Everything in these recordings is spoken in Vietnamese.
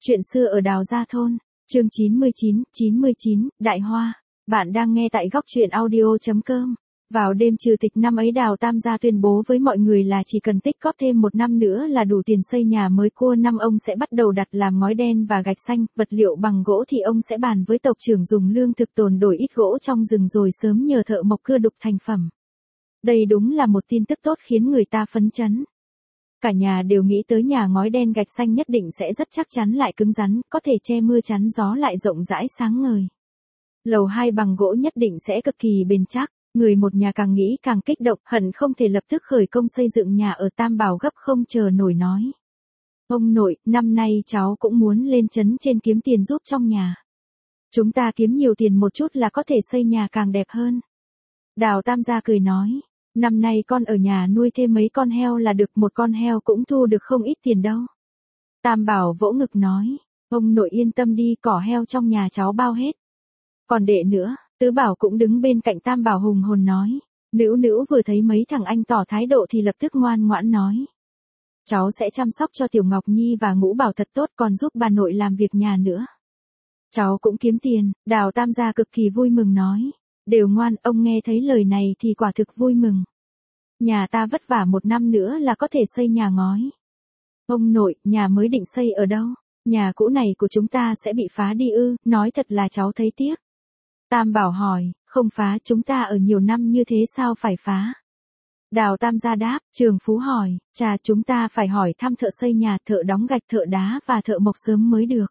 Chuyện xưa ở Đào Gia Thôn, chương 99, Đại Hoa. Bạn đang nghe tại góc truyện audio.com. Vào đêm trừ tịch năm ấy Đào Tam gia tuyên bố với mọi người là chỉ cần tích góp thêm 1 năm nữa là đủ tiền xây nhà mới cua năm ông sẽ bắt đầu đặt làm ngói đen và gạch xanh, vật liệu bằng gỗ thì ông sẽ bàn với tộc trưởng dùng lương thực tồn đổi ít gỗ trong rừng rồi sớm nhờ thợ mộc cưa đục thành phẩm. Đây đúng là một tin tức tốt khiến người ta phấn chấn. Cả nhà đều nghĩ tới nhà ngói đen gạch xanh nhất định sẽ rất chắc chắn lại cứng rắn, có thể che mưa chắn gió lại rộng rãi sáng ngời. Lầu 2 bằng gỗ nhất định sẽ cực kỳ bền chắc, người một nhà càng nghĩ càng kích động, hận không thể lập tức khởi công xây dựng nhà ở Tam Bảo gấp không chờ nổi nói. Ông nội, năm nay cháu cũng muốn lên trấn trên kiếm tiền giúp trong nhà. Chúng ta kiếm nhiều tiền một chút là có thể xây nhà càng đẹp hơn. Đào Tam gia cười nói. Năm nay con ở nhà nuôi thêm mấy con heo là được, một con heo cũng thu được không ít tiền đâu. Tam Bảo vỗ ngực nói, ông nội yên tâm đi, cỏ heo trong nhà cháu bao hết. Còn đệ nữa, Tứ Bảo cũng đứng bên cạnh Tam Bảo hùng hồn nói. Nữu Nữu vừa thấy mấy thằng anh tỏ thái độ thì lập tức ngoan ngoãn nói. Cháu sẽ chăm sóc cho Tiểu Ngọc Nhi và Ngũ Bảo thật tốt, còn giúp bà nội làm việc nhà nữa. Cháu cũng kiếm tiền, Đào Tam gia cực kỳ vui mừng nói. Đều ngoan, ông nghe thấy lời này thì quả thực vui mừng. Nhà ta vất vả 1 năm nữa là có thể xây nhà ngói. Ông nội, nhà mới định xây ở đâu? Nhà cũ này của chúng ta sẽ bị phá đi ư? Nói thật là cháu thấy tiếc. Tam Bảo hỏi, không phá, chúng ta ở nhiều năm như thế sao phải phá? Đào Tam gia đáp, Trường Phú hỏi, chà, chúng ta phải hỏi thăm thợ xây nhà, thợ đóng gạch, thợ đá và thợ mộc sớm mới được.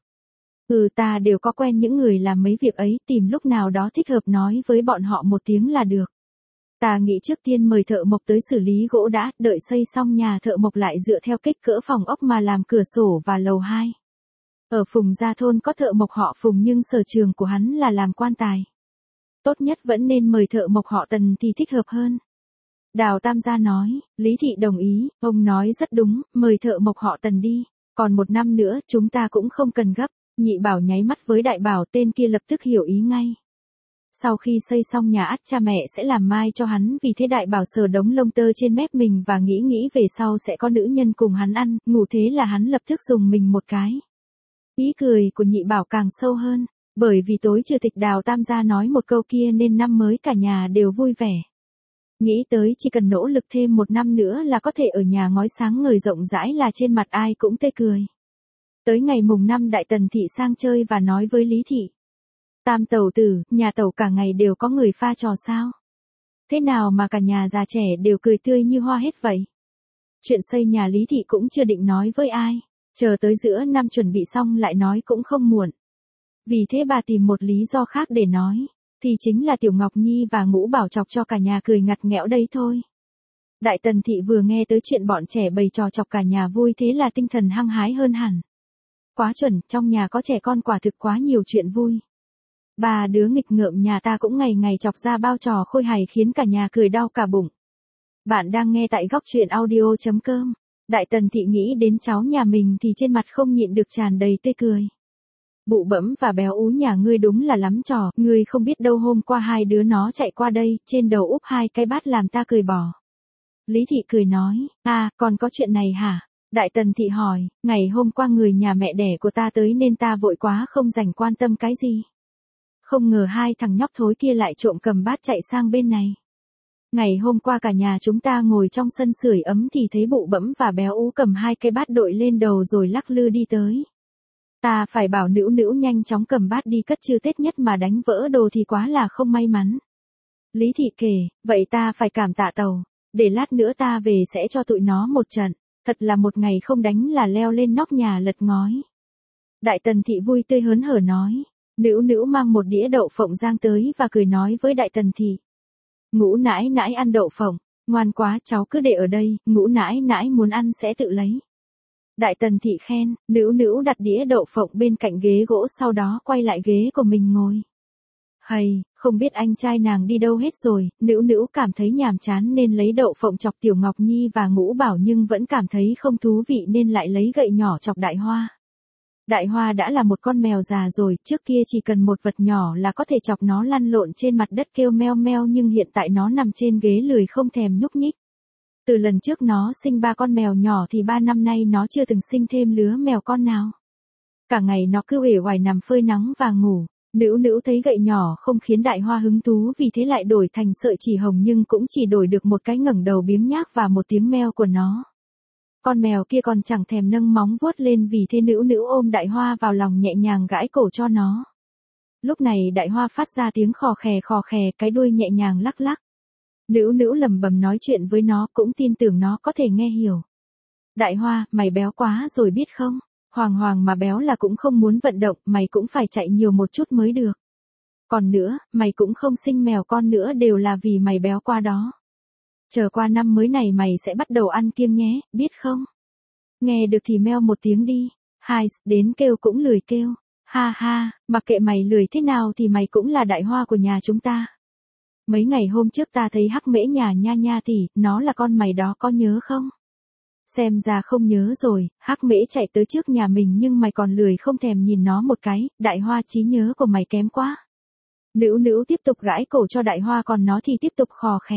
Ta đều có quen những người làm mấy việc ấy, tìm lúc nào đó thích hợp nói với bọn họ một tiếng là được. Ta nghĩ trước tiên mời thợ mộc tới xử lý gỗ đã, đợi xây xong nhà thợ mộc lại dựa theo kích cỡ phòng ốc mà làm cửa sổ và lầu 2. Ở Phùng Gia Thôn có thợ mộc họ Phùng nhưng sở trường của hắn là làm quan tài. Tốt nhất vẫn nên mời thợ mộc họ Tần thì thích hợp hơn. Đào Tam gia nói, Lý Thị đồng ý, ông nói rất đúng, mời thợ mộc họ Tần đi, còn 1 năm nữa chúng ta cũng không cần gấp. Nhị Bảo nháy mắt với Đại Bảo, tên kia lập tức hiểu ý ngay. Sau khi xây xong nhà ắt cha mẹ sẽ làm mai cho hắn, vì thế Đại Bảo sờ đống lông tơ trên mép mình và nghĩ về sau sẽ có nữ nhân cùng hắn ăn, ngủ, thế là hắn lập tức dùng mình một cái. Ý cười của Nhị Bảo càng sâu hơn, bởi vì tối trừ tịch Đào Tam gia nói một câu kia nên năm mới cả nhà đều vui vẻ. Nghĩ tới chỉ cần nỗ lực thêm 1 năm nữa là có thể ở nhà ngói sáng ngời rộng rãi là trên mặt ai cũng tươi cười. Tới ngày mùng 5 Đại Tần Thị sang chơi và nói với Lý Thị. Tam tẩu tử, nhà tẩu cả ngày đều có người pha trò sao? Thế nào mà cả nhà già trẻ đều cười tươi như hoa hết vậy? Chuyện xây nhà Lý Thị cũng chưa định nói với ai, chờ tới giữa năm chuẩn bị xong lại nói cũng không muộn. Vì thế bà tìm một lý do khác để nói, thì chính là Tiểu Ngọc Nhi và Ngũ Bảo chọc cho cả nhà cười ngặt nghẽo đấy thôi. Đại Tần Thị vừa nghe tới chuyện bọn trẻ bày trò chọc cả nhà vui thế là tinh thần hăng hái hơn hẳn. Quá chuẩn, trong nhà có trẻ con quả thực quá nhiều chuyện vui. 3 đứa nghịch ngợm nhà ta cũng ngày ngày chọc ra bao trò khôi hài khiến cả nhà cười đau cả bụng. Bạn đang nghe tại góc truyện audio.com. Đại Tần Thị nghĩ đến cháu nhà mình thì trên mặt không nhịn được tràn đầy tươi cười. Bụ Bẫm và Béo Ú nhà ngươi đúng là lắm trò, ngươi không biết đâu, hôm qua 2 đứa nó chạy qua đây, trên đầu úp 2 cái bát làm ta cười bỏ. Lý Thị cười nói, còn có chuyện này hả? Đại Tần Thị hỏi, ngày hôm qua người nhà mẹ đẻ của ta tới nên ta vội quá không rảnh quan tâm cái gì. Không ngờ 2 thằng nhóc thối kia lại trộm cầm bát chạy sang bên này. Ngày hôm qua cả nhà chúng ta ngồi trong sân sưởi ấm thì thấy Bụ Bẫm và Béo Ú cầm 2 cái bát đội lên đầu rồi lắc lư đi tới. Ta phải bảo Nữu Nữu nhanh chóng cầm bát đi cất, chứ Tết nhất mà đánh vỡ đồ thì quá là không may mắn. Lý Thị kể, vậy ta phải cảm tạ tàu, để lát nữa ta về sẽ cho tụi nó một trận. Thật là một ngày không đánh là leo lên nóc nhà lật ngói. Đại Tần Thị vui tươi hớn hở nói. Nữu Nữu mang một đĩa đậu phộng rang tới và cười nói với Đại Tần Thị. Ngũ nãi nãi ăn đậu phộng, ngoan quá, cháu cứ để ở đây, Ngũ nãi nãi muốn ăn sẽ tự lấy. Đại Tần Thị khen, Nữu Nữu đặt đĩa đậu phộng bên cạnh ghế gỗ, sau đó quay lại ghế của mình ngồi. Hay, không biết anh trai nàng đi đâu hết rồi, Nữu Nữu cảm thấy nhàm chán nên lấy đậu phộng chọc Tiểu Ngọc Nhi và Ngũ Bảo nhưng vẫn cảm thấy không thú vị nên lại lấy gậy nhỏ chọc Đại Hoa. Đại Hoa đã là một con mèo già rồi, trước kia chỉ cần một vật nhỏ là có thể chọc nó lăn lộn trên mặt đất kêu meo meo, nhưng hiện tại nó nằm trên ghế lười không thèm nhúc nhích. Từ lần trước nó sinh 3 con mèo nhỏ thì 3 năm nay nó chưa từng sinh thêm lứa mèo con nào. Cả ngày nó cứ uể oải nằm phơi nắng và ngủ. Nữu Nữu thấy gậy nhỏ không khiến Đại Hoa hứng thú, vì thế lại đổi thành sợi chỉ hồng, nhưng cũng chỉ đổi được một cái ngẩng đầu biếng nhác và một tiếng meo của nó. Con mèo kia còn chẳng thèm nâng móng vuốt lên, vì thế Nữu Nữu ôm Đại Hoa vào lòng nhẹ nhàng gãi cổ cho nó. Lúc này Đại Hoa phát ra tiếng khò khè, cái đuôi nhẹ nhàng lắc lắc. Nữu Nữu lẩm bẩm nói chuyện với nó, cũng tin tưởng nó có thể nghe hiểu. Đại Hoa, mày béo quá rồi biết không? Hoàng Hoàng mà béo là cũng không muốn vận động, mày cũng phải chạy nhiều một chút mới được. Còn nữa, mày cũng không sinh mèo con nữa đều là vì mày béo quá đó. Chờ qua năm mới này mày sẽ bắt đầu ăn kiêng nhé, biết không? Nghe được thì meo một tiếng đi. Hai, đến kêu cũng lười kêu. Ha ha, mặc kệ mày lười thế nào thì mày cũng là Đại Hoa của nhà chúng ta. Mấy ngày hôm trước ta thấy Hắc Mễ nhà Nha Nha tỷ, nó là con mày đó, có nhớ không? Xem ra không nhớ rồi. Hắc Mễ chạy tới trước nhà mình nhưng mày còn lười không thèm nhìn nó một cái. Đại Hoa, trí nhớ của mày kém quá. Nữu Nữu tiếp tục gãi cổ cho Đại Hoa, còn nó thì tiếp tục khò khè.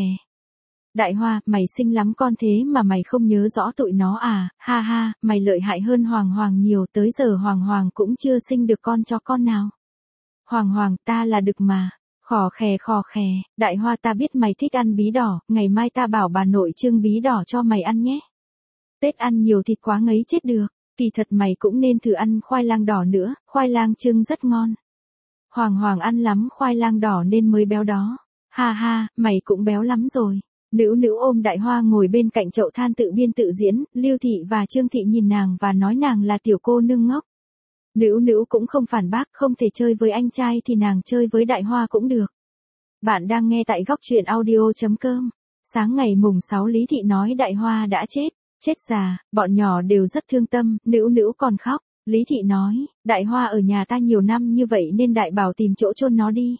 Đại Hoa, mày xinh lắm con, thế mà mày không nhớ rõ tụi nó à? Ha ha, mày lợi hại hơn Hoàng Hoàng nhiều, tới giờ Hoàng Hoàng cũng chưa sinh được con cho con nào. Hoàng Hoàng, ta là đực mà. Khò khè, Đại Hoa, ta biết mày thích ăn bí đỏ, ngày mai ta bảo bà nội trưng bí đỏ cho mày ăn nhé. Tết ăn nhiều thịt quá ngấy chết được, kỳ thật mày cũng nên thử ăn khoai lang đỏ nữa, khoai lang trưng rất ngon. Hoàng Hoàng ăn lắm khoai lang đỏ nên mới béo đó. Ha ha, mày cũng béo lắm rồi. Nữu Nữu ôm Đại Hoa ngồi bên cạnh chậu than tự biên tự diễn, Lưu Thị và Trương Thị nhìn nàng và nói nàng là tiểu cô nương ngốc. Nữu Nữu cũng không phản bác, không thể chơi với anh trai thì nàng chơi với Đại Hoa cũng được. Bạn đang nghe tại góc truyện audio.com. Sáng ngày mùng 6 Lý Thị nói Đại Hoa đã chết. Chết già, bọn nhỏ đều rất thương tâm, Nữu Nữu còn khóc. Lý Thị nói, Đại Hoa ở nhà ta nhiều năm như vậy nên Đại bảo tìm chỗ chôn nó đi.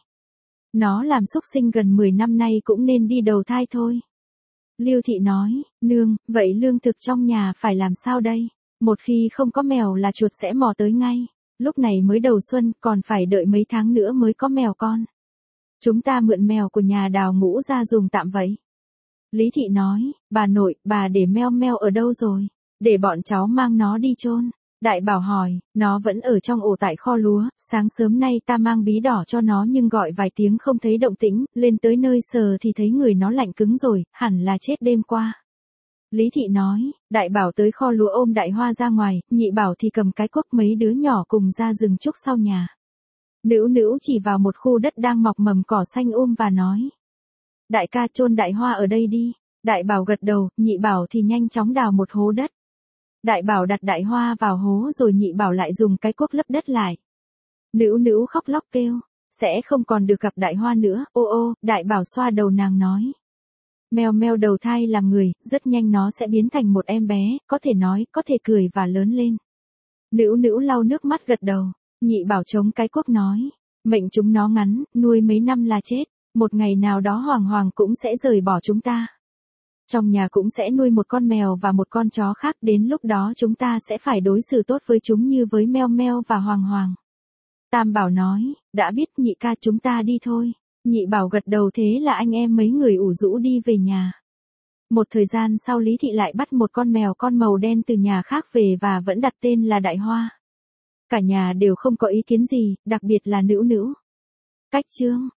Nó làm súc sinh gần 10 năm nay cũng nên đi đầu thai thôi. Lưu Thị nói, nương, vậy lương thực trong nhà phải làm sao đây? Một khi không có mèo là chuột sẽ mò tới ngay. Lúc này mới đầu xuân, còn phải đợi mấy tháng nữa mới có mèo con. Chúng ta mượn mèo của nhà Đào Ngũ ra dùng tạm vậy. Lý Thị nói, bà nội, bà để meo meo ở đâu rồi? Để bọn cháu mang nó đi chôn. Đại bảo hỏi, nó vẫn ở trong ổ tại kho lúa, sáng sớm nay ta mang bí đỏ cho nó nhưng gọi vài tiếng không thấy động tĩnh, lên tới nơi sờ thì thấy người nó lạnh cứng rồi, hẳn là chết đêm qua. Lý Thị nói, Đại bảo tới kho lúa ôm Đại Hoa ra ngoài, Nhị bảo thì cầm cái cuốc, mấy đứa nhỏ cùng ra rừng trúc sau nhà. Nữu Nữu chỉ vào một khu đất đang mọc mầm cỏ xanh và nói, đại ca chôn Đại Hoa ở đây đi. Đại bảo gật đầu, Nhị bảo thì nhanh chóng đào một hố đất. Đại bảo đặt Đại Hoa vào hố rồi Nhị bảo lại dùng cái cuốc lấp đất lại. Nữu Nữu khóc lóc kêu, sẽ không còn được gặp Đại Hoa nữa. Ô ô, Đại bảo xoa đầu nàng nói, meo meo đầu thai làm người, rất nhanh nó sẽ biến thành một em bé, có thể nói, có thể cười và lớn lên. Nữu Nữu lau nước mắt gật đầu. Nhị bảo chống cái cuốc nói, mệnh chúng nó ngắn, nuôi mấy năm là chết, một ngày nào đó Hoàng Hoàng cũng sẽ rời bỏ chúng ta. Trong nhà cũng sẽ nuôi một con mèo và một con chó khác, đến lúc đó chúng ta sẽ phải đối xử tốt với chúng như với meo meo và Hoàng Hoàng. Tam bảo nói, đã biết Nhị ca, chúng ta đi thôi. Nhị bảo gật đầu, thế là anh em mấy người ủ rũ đi về nhà. Một thời gian sau Lý Thị lại bắt một con mèo con màu đen từ nhà khác về và vẫn đặt tên là Đại Hoa. Cả nhà đều không có ý kiến gì, đặc biệt là Nữu Nữu. Cách chương